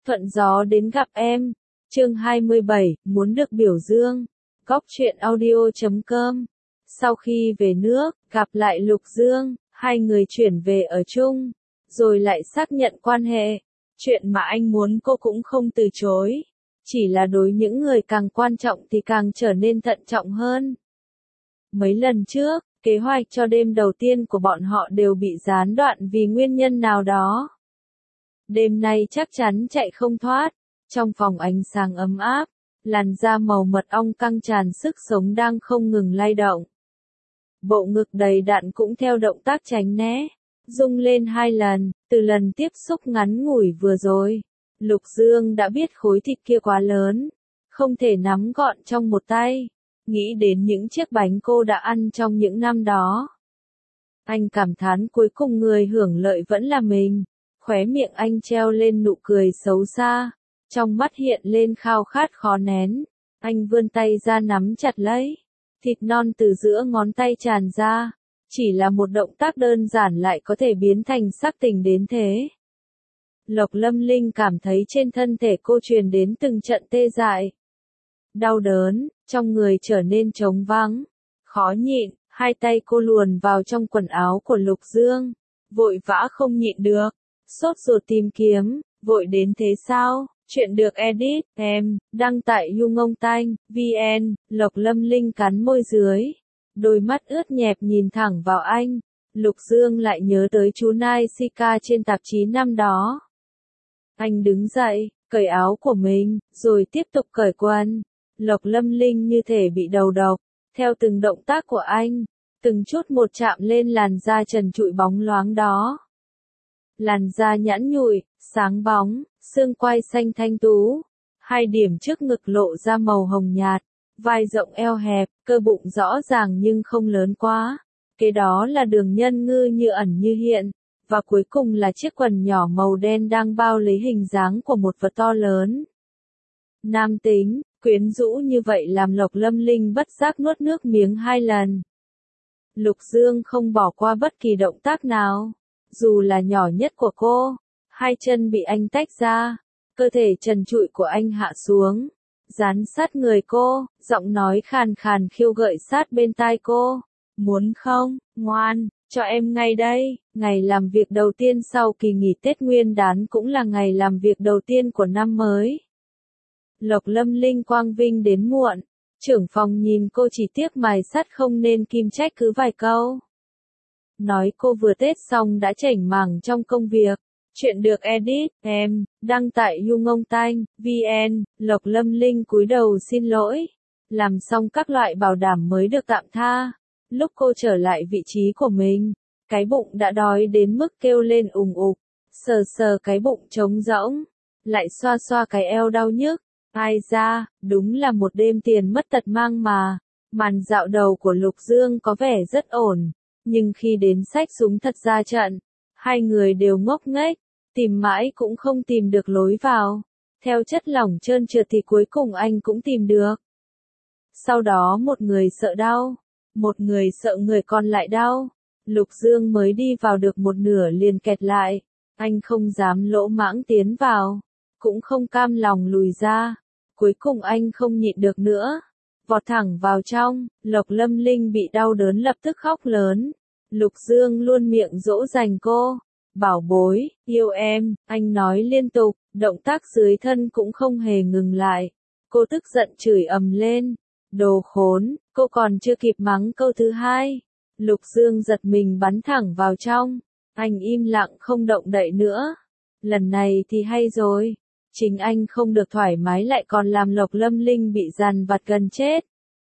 Thuận gió đến gặp em. Chương 27, muốn được biểu dương. Góc truyện audio.com. Sau khi về nước, gặp lại Lục Dương, hai người chuyển về ở chung, rồi lại xác nhận quan hệ. Chuyện mà anh muốn cô cũng không từ chối. Chỉ là đối những người càng quan trọng thì càng trở nên thận trọng hơn. Mấy lần trước, kế hoạch cho đêm đầu tiên của bọn họ đều bị gián đoạn vì nguyên nhân nào đó. Đêm nay chắc chắn chạy không thoát. Trong phòng ánh sáng ấm áp, làn da màu mật ong căng tràn sức sống đang không ngừng lay động. Bộ ngực đầy đặn cũng theo động tác tránh né, rung lên 2 lần, từ lần tiếp xúc ngắn ngủi vừa rồi. Lục Dương đã biết khối thịt kia quá lớn, không thể nắm gọn trong một tay. Nghĩ đến những chiếc bánh cô đã ăn trong những năm đó, anh cảm thán cuối cùng người hưởng lợi vẫn là mình. Khóe miệng anh treo lên nụ cười xấu xa, trong mắt hiện lên khao khát khó nén. Anh vươn tay ra nắm chặt lấy, thịt non từ giữa ngón tay tràn ra. Chỉ là một động tác đơn giản lại có thể biến thành sắc tình đến thế. Lộc Lâm Linh cảm thấy trên thân thể cô truyền đến từng trận tê dại. Đau đớn, trong người trở nên trống vắng, khó nhịn, hai tay cô luồn vào trong quần áo của Lục Dương, vội vã không nhịn được, sốt ruột tìm kiếm, vội đến thế sao? Chuyện được edit, em, đăng tại YouNgongTanh.vn. Lộc Lâm Linh cắn môi dưới, đôi mắt ướt nhẹp nhìn thẳng vào anh. Lục Dương lại nhớ tới chú Nai Sika trên tạp chí năm đó. Anh đứng dậy, cởi áo của mình, rồi tiếp tục cởi quần. Lộc Lâm Linh như thể bị đầu độc, theo từng động tác của anh, từng chút một chạm lên làn da trần trụi bóng loáng đó. Làn da nhẵn nhụi, sáng bóng, xương quai xanh thanh tú, hai điểm trước ngực lộ ra màu hồng nhạt, vai rộng eo hẹp, cơ bụng rõ ràng nhưng không lớn quá. Kế đó là đường nhân ngư như ẩn như hiện, và cuối cùng là chiếc quần nhỏ màu đen đang bao lấy hình dáng của một vật to lớn. Nam tính, quyến rũ như vậy làm Lộc Lâm Linh bất giác nuốt nước miếng 2 lần. Lục Dương không bỏ qua bất kỳ động tác nào, dù là nhỏ nhất của cô. Hai chân bị anh tách ra, cơ thể trần trụi của anh hạ xuống, dán sát người cô, giọng nói khàn khàn khiêu gợi sát bên tai cô. Muốn không, ngoan, cho em ngay đây. Ngày làm việc đầu tiên sau kỳ nghỉ Tết Nguyên đán cũng là ngày làm việc đầu tiên của năm mới. Lộc Lâm Linh quang vinh đến muộn, trưởng phòng nhìn cô chỉ tiếc mài sắt không nên kim trách cứ vài câu. Nói cô vừa Tết xong đã chểnh mảng trong công việc. Chuyện được edit, em, đăng tại YouNgongTanh.vn. Lộc Lâm Linh cúi đầu xin lỗi. Làm xong các loại bảo đảm mới được tạm tha. Lúc cô trở lại vị trí của mình, cái bụng đã đói đến mức kêu lên ùng ục. Sờ sờ cái bụng trống rỗng, lại xoa xoa cái eo đau nhức. Ai ra, đúng là một đêm tiền mất tật mang mà. Màn dạo đầu của Lục Dương có vẻ rất ổn, nhưng khi đến xách súng thật ra trận, hai người đều ngốc nghếch, tìm mãi cũng không tìm được lối vào. Theo chất lỏng trơn trượt thì cuối cùng anh cũng tìm được. Sau đó một người sợ đau, một người sợ người còn lại đau. Lục Dương mới đi vào được một nửa liền kẹt lại. Anh không dám lỗ mãng tiến vào, cũng không cam lòng lùi ra. Cuối cùng anh không nhịn được nữa, vọt thẳng vào trong. Lộc Lâm Linh bị đau đớn lập tức khóc lớn. Lục Dương luôn miệng dỗ dành cô. Bảo bối, yêu em, anh nói liên tục, động tác dưới thân cũng không hề ngừng lại. Cô tức giận chửi ầm lên. Đồ khốn, cô còn chưa kịp mắng câu thứ hai. Lục Dương giật mình bắn thẳng vào trong. Anh im lặng không động đậy nữa. Lần này thì hay rồi. Chính anh không được thoải mái lại còn làm Lộc Lâm Linh bị dằn vặt gần chết.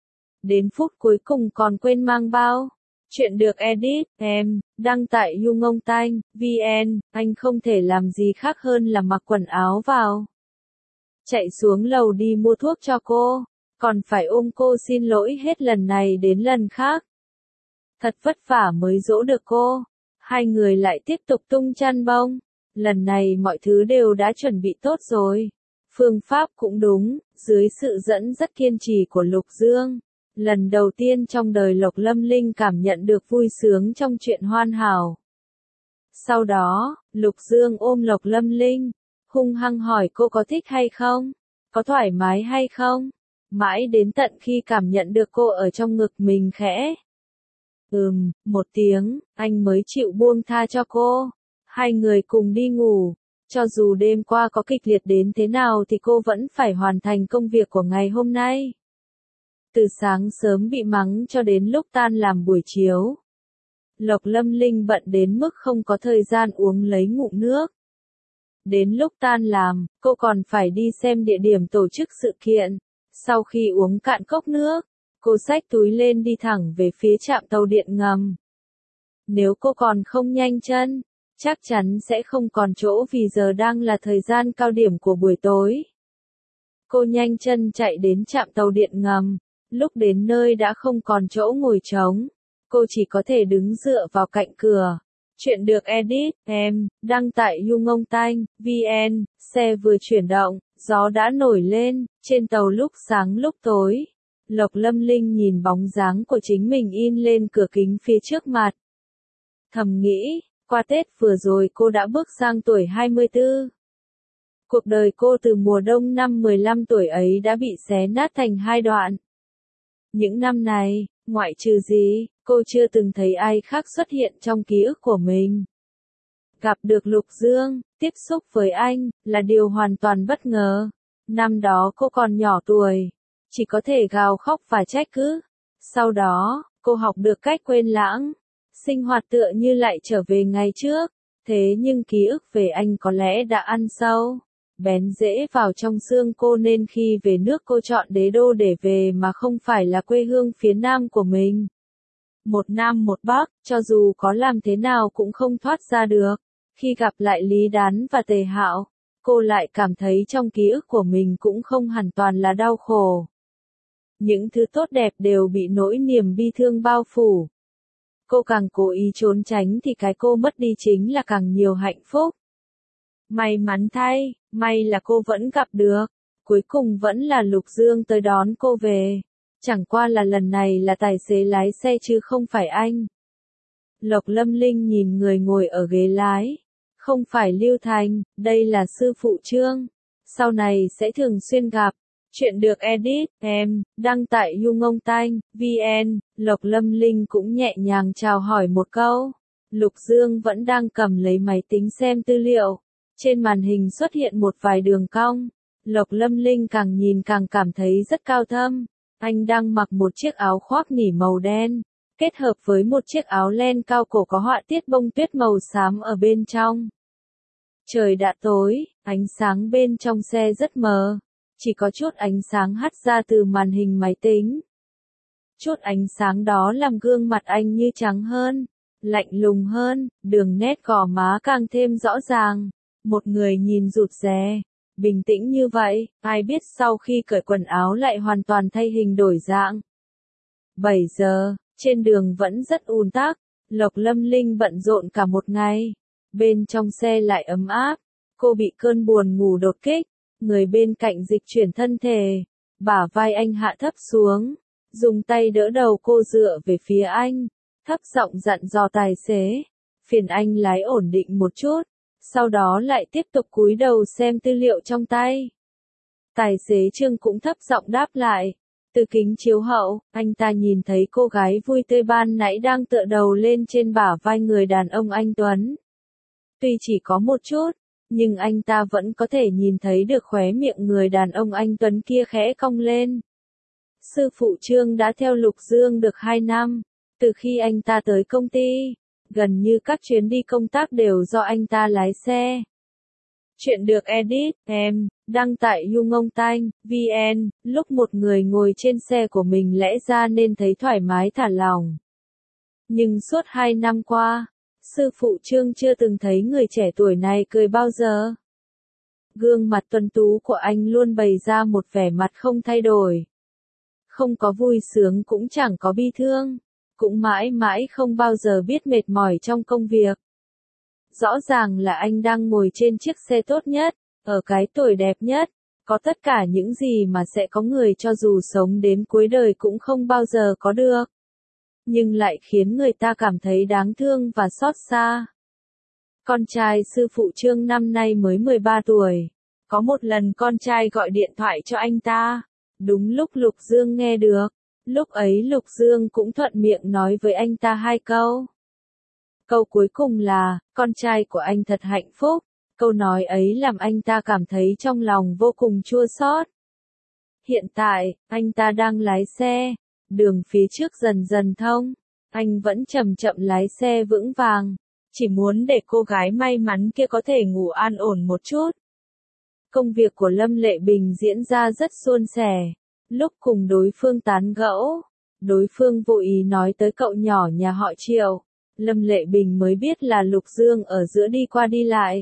Đến phút cuối cùng còn quên mang bao. Chuyện được edit, em, đăng tại YouNgongTanh.vn. Anh không thể làm gì khác hơn là mặc quần áo vào, chạy xuống lầu đi mua thuốc cho cô, còn phải ôm cô xin lỗi hết lần này đến lần khác. Thật vất vả mới dỗ được cô. Hai người lại tiếp tục tung chăn bông. Lần này mọi thứ đều đã chuẩn bị tốt rồi. Phương pháp cũng đúng, dưới sự dẫn dắt kiên trì của Lục Dương. Lần đầu tiên trong đời Lộc Lâm Linh cảm nhận được vui sướng trong chuyện hoàn hảo. Sau đó, Lục Dương ôm Lộc Lâm Linh, hung hăng hỏi cô có thích hay không, có thoải mái hay không, mãi đến tận khi cảm nhận được cô ở trong ngực mình khẽ. Một tiếng, anh mới chịu buông tha cho cô. Hai người cùng đi ngủ. Cho dù đêm qua có kịch liệt đến thế nào thì cô vẫn phải hoàn thành công việc của ngày hôm nay. Từ sáng sớm bị mắng cho đến lúc tan làm buổi chiều. Lộc Lâm Linh bận đến mức không có thời gian uống lấy ngụm nước. Đến lúc tan làm, cô còn phải đi xem địa điểm tổ chức sự kiện. Sau khi uống cạn cốc nước, cô xách túi lên đi thẳng về phía trạm tàu điện ngầm. Nếu cô còn không nhanh chân, chắc chắn sẽ không còn chỗ vì giờ đang là thời gian cao điểm của buổi tối. Cô nhanh chân chạy đến trạm tàu điện ngầm, lúc đến nơi đã không còn chỗ ngồi trống. Cô chỉ có thể đứng dựa vào cạnh cửa. Chuyện được edit, đăng tại Yungong Tanh, VN, xe vừa chuyển động, gió đã nổi lên, trên tàu lúc sáng lúc tối. Lộc Lâm Linh nhìn bóng dáng của chính mình in lên cửa kính phía trước mặt. Thầm nghĩ, qua Tết vừa rồi cô đã bước sang tuổi 24. Cuộc đời cô từ mùa đông năm 15 tuổi ấy đã bị xé nát thành hai đoạn. Những năm này, ngoại trừ gì, cô chưa từng thấy ai khác xuất hiện trong ký ức của mình. Gặp được Lục Dương, tiếp xúc với anh, là điều hoàn toàn bất ngờ. Năm đó cô còn nhỏ tuổi, chỉ có thể gào khóc và trách cứ. Sau đó, cô học được cách quên lãng. Sinh hoạt tựa như lại trở về ngày trước. Thế nhưng ký ức về anh có lẽ đã ăn sâu, bén rễ vào trong xương cô nên khi về nước cô chọn Đế Đô để về mà không phải là quê hương phía Nam của mình. Một Nam một Bắc, cho dù có làm thế nào cũng không thoát ra được. Khi gặp lại Lý Đán và Tề Hạo, cô lại cảm thấy trong ký ức của mình cũng không hẳn toàn là đau khổ. Những thứ tốt đẹp đều bị nỗi niềm bi thương bao phủ. Cô càng cố ý trốn tránh thì cái cô mất đi chính là càng nhiều hạnh phúc. May mắn thay, may là cô vẫn gặp được. Cuối cùng vẫn là Lục Dương tới đón cô về. Chẳng qua là lần này là tài xế lái xe chứ không phải anh. Lộc Lâm Linh nhìn người ngồi ở ghế lái. Không phải Lưu Thành, đây là sư phụ Trương. Sau này sẽ thường xuyên gặp. Chuyện được edit, đăng tại Yungong Tanh, VN, Lộc Lâm Linh cũng nhẹ nhàng chào hỏi một câu. Lục Dương vẫn đang cầm lấy máy tính xem tư liệu. Trên màn hình xuất hiện một vài đường cong. Lộc Lâm Linh càng nhìn càng cảm thấy rất cao thâm. Anh đang mặc một chiếc áo khoác nỉ màu đen, kết hợp với một chiếc áo len cao cổ có họa tiết bông tuyết màu xám ở bên trong. Trời đã tối, ánh sáng bên trong xe rất mờ. Chỉ có chút ánh sáng hắt ra từ màn hình máy tính. Chút ánh sáng đó làm gương mặt anh như trắng hơn, lạnh lùng hơn, đường nét gò má càng thêm rõ ràng. Một người nhìn rụt rè, bình tĩnh như vậy, ai biết sau khi cởi quần áo lại hoàn toàn thay hình đổi dạng. 7 giờ, trên đường vẫn rất ùn tắc, Lộc Lâm Linh bận rộn cả một ngày. Bên trong xe lại ấm áp, cô bị cơn buồn ngủ đột kích. Người bên cạnh dịch chuyển thân thể, bả vai anh hạ thấp xuống, dùng tay đỡ đầu cô dựa về phía anh, thấp giọng dặn dò tài xế, phiền anh lái ổn định một chút, sau đó lại tiếp tục cúi đầu xem tư liệu trong tay. Tài xế Trương cũng thấp giọng đáp lại, từ kính chiếu hậu, anh ta nhìn thấy cô gái vui tươi ban nãy đang tựa đầu lên trên bả vai người đàn ông anh Tuấn. Tuy chỉ có một chút, nhưng anh ta vẫn có thể nhìn thấy được khóe miệng người đàn ông anh Tuấn kia khẽ cong lên. Sư phụ Trương đã theo Lục Dương được 2 năm, từ khi anh ta tới công ty, gần như các chuyến đi công tác đều do anh ta lái xe. Chuyện được edit, đăng tại Yungong Tanh, VN, lúc một người ngồi trên xe của mình lẽ ra nên thấy thoải mái thả lỏng. Nhưng suốt 2 năm qua, sư phụ Trương chưa từng thấy người trẻ tuổi này cười bao giờ. Gương mặt tuấn tú của anh luôn bày ra một vẻ mặt không thay đổi. Không có vui sướng cũng chẳng có bi thương, cũng mãi mãi không bao giờ biết mệt mỏi trong công việc. Rõ ràng là anh đang ngồi trên chiếc xe tốt nhất, ở cái tuổi đẹp nhất, có tất cả những gì mà sẽ có người cho dù sống đến cuối đời cũng không bao giờ có được. Nhưng lại khiến người ta cảm thấy đáng thương và xót xa. Con trai sư phụ Trương năm nay mới 13 tuổi. Có một lần con trai gọi điện thoại cho anh ta. Đúng lúc Lục Dương nghe được. Lúc ấy Lục Dương cũng thuận miệng nói với anh ta 2 câu. Câu cuối cùng là, con trai của anh thật hạnh phúc. Câu nói ấy làm anh ta cảm thấy trong lòng vô cùng chua xót. Hiện tại, anh ta đang lái xe. Đường phía trước dần dần thông. Anh vẫn chậm chậm lái xe vững vàng. Chỉ muốn để cô gái may mắn kia có thể ngủ an ổn một chút. Công việc của Lâm Lệ Bình diễn ra rất suôn sẻ. Lúc cùng đối phương tán gẫu, đối phương vô ý nói tới cậu nhỏ nhà họ Triệu. Lâm Lệ Bình mới biết là Lục Dương ở giữa đi qua đi lại.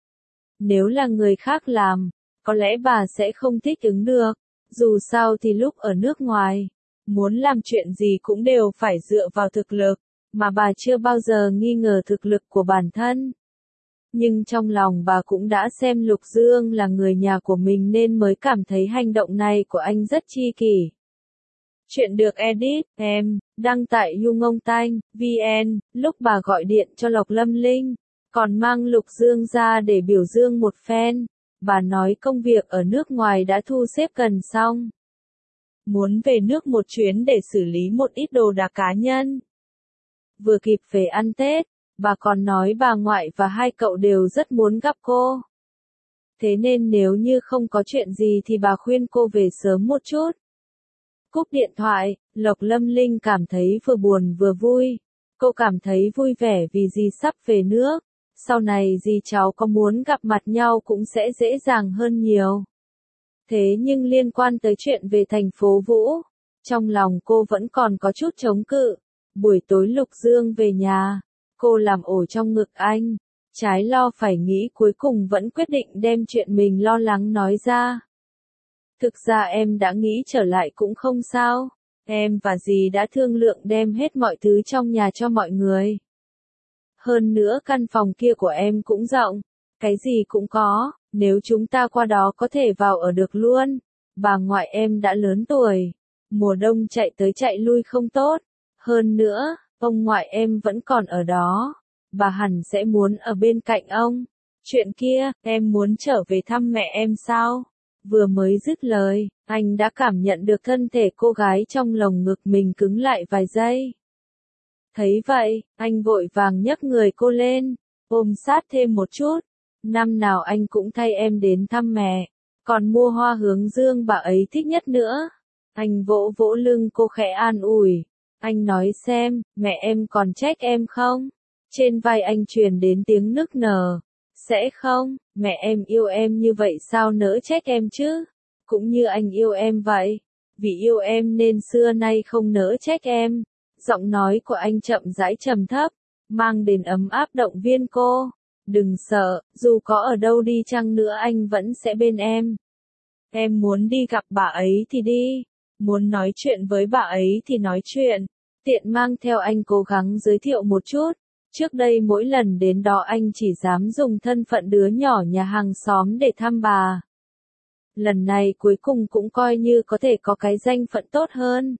Nếu là người khác làm, có lẽ bà sẽ không thích ứng được. Dù sao thì lúc ở nước ngoài, muốn làm chuyện gì cũng đều phải dựa vào thực lực, mà bà chưa bao giờ nghi ngờ thực lực của bản thân. Nhưng trong lòng bà cũng đã xem Lục Dương là người nhà của mình nên mới cảm thấy hành động này của anh rất chi kỷ. Chuyện được edit, đăng tại YouNgongTanh.vn, lúc bà gọi điện cho Lộc Lâm Linh, còn mang Lục Dương ra để biểu dương một phen. Bà nói công việc ở nước ngoài đã thu xếp gần xong. Muốn về nước một chuyến để xử lý một ít đồ đạc cá nhân. Vừa kịp về ăn Tết, bà còn nói bà ngoại và 2 cậu đều rất muốn gặp cô. Thế nên nếu như không có chuyện gì thì bà khuyên cô về sớm một chút. Cúp điện thoại, Lộc Lâm Linh cảm thấy vừa buồn vừa vui. Cô cảm thấy vui vẻ vì dì sắp về nước. Sau này dì cháu có muốn gặp mặt nhau cũng sẽ dễ dàng hơn nhiều. Thế nhưng liên quan tới chuyện về thành phố Vũ, trong lòng cô vẫn còn có chút chống cự. Buổi tối Lục Dương về nhà, cô làm ổ trong ngực anh. Trái lo phải nghĩ cuối cùng vẫn quyết định đem chuyện mình lo lắng nói ra. Thực ra em đã nghĩ trở lại cũng không sao. Em và dì đã thương lượng đem hết mọi thứ trong nhà cho mọi người. Hơn nữa căn phòng kia của em cũng rộng. Cái gì cũng có, nếu chúng ta qua đó có thể vào ở được luôn. Bà ngoại em đã lớn tuổi. Mùa đông chạy tới chạy lui không tốt. Hơn nữa, ông ngoại em vẫn còn ở đó. Bà hẳn sẽ muốn ở bên cạnh ông. Chuyện kia, em muốn trở về thăm mẹ em sao? Vừa mới dứt lời, anh đã cảm nhận được thân thể cô gái trong lồng ngực mình cứng lại vài giây. Thấy vậy, anh vội vàng nhấc người cô lên, ôm sát thêm một chút. Năm nào anh cũng thay em đến thăm mẹ, còn mua hoa hướng dương bà ấy thích nhất nữa. Anh vỗ vỗ lưng cô khẽ an ủi. Anh nói xem, mẹ em còn trách em không? Trên vai anh truyền đến tiếng nức nở. Sẽ không, mẹ em yêu em như vậy sao nỡ trách em chứ? Cũng như anh yêu em vậy. Vì yêu em nên xưa nay không nỡ trách em. Giọng nói của anh chậm rãi trầm thấp, mang đến ấm áp động viên cô. Đừng sợ, dù có ở đâu đi chăng nữa anh vẫn sẽ bên em. Em muốn đi gặp bà ấy thì đi. Muốn nói chuyện với bà ấy thì nói chuyện. Tiện mang theo anh cố gắng giới thiệu một chút. Trước đây mỗi lần đến đó anh chỉ dám dùng thân phận đứa nhỏ nhà hàng xóm để thăm bà. Lần này cuối cùng cũng coi như có thể có cái danh phận tốt hơn.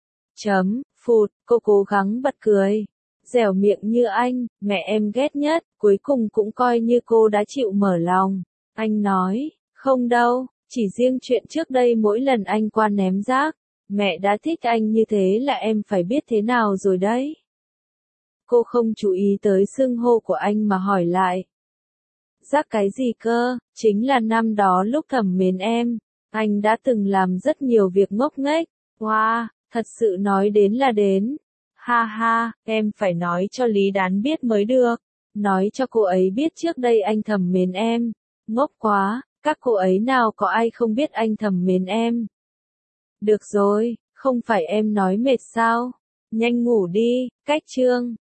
Phụt, cô cố gắng bật cười. Dẻo miệng như anh, mẹ em ghét nhất, cuối cùng cũng coi như cô đã chịu mở lòng. Anh nói, không đâu, chỉ riêng chuyện trước đây mỗi lần anh qua ném rác, mẹ đã thích anh như thế là em phải biết thế nào rồi đấy. Cô không chú ý tới xưng hô của anh mà hỏi lại. Rác cái gì cơ, chính là năm đó lúc thầm mến em, anh đã từng làm rất nhiều việc ngốc nghếch. Wow, thật sự nói đến là đến. Ha ha, em phải nói cho Lý Đán biết mới được. Nói cho cô ấy biết trước đây anh thầm mến em. Ngốc quá, các cô ấy nào có ai không biết anh thầm mến em. Được rồi, không phải em nói mệt sao? Nhanh ngủ đi, cách chương.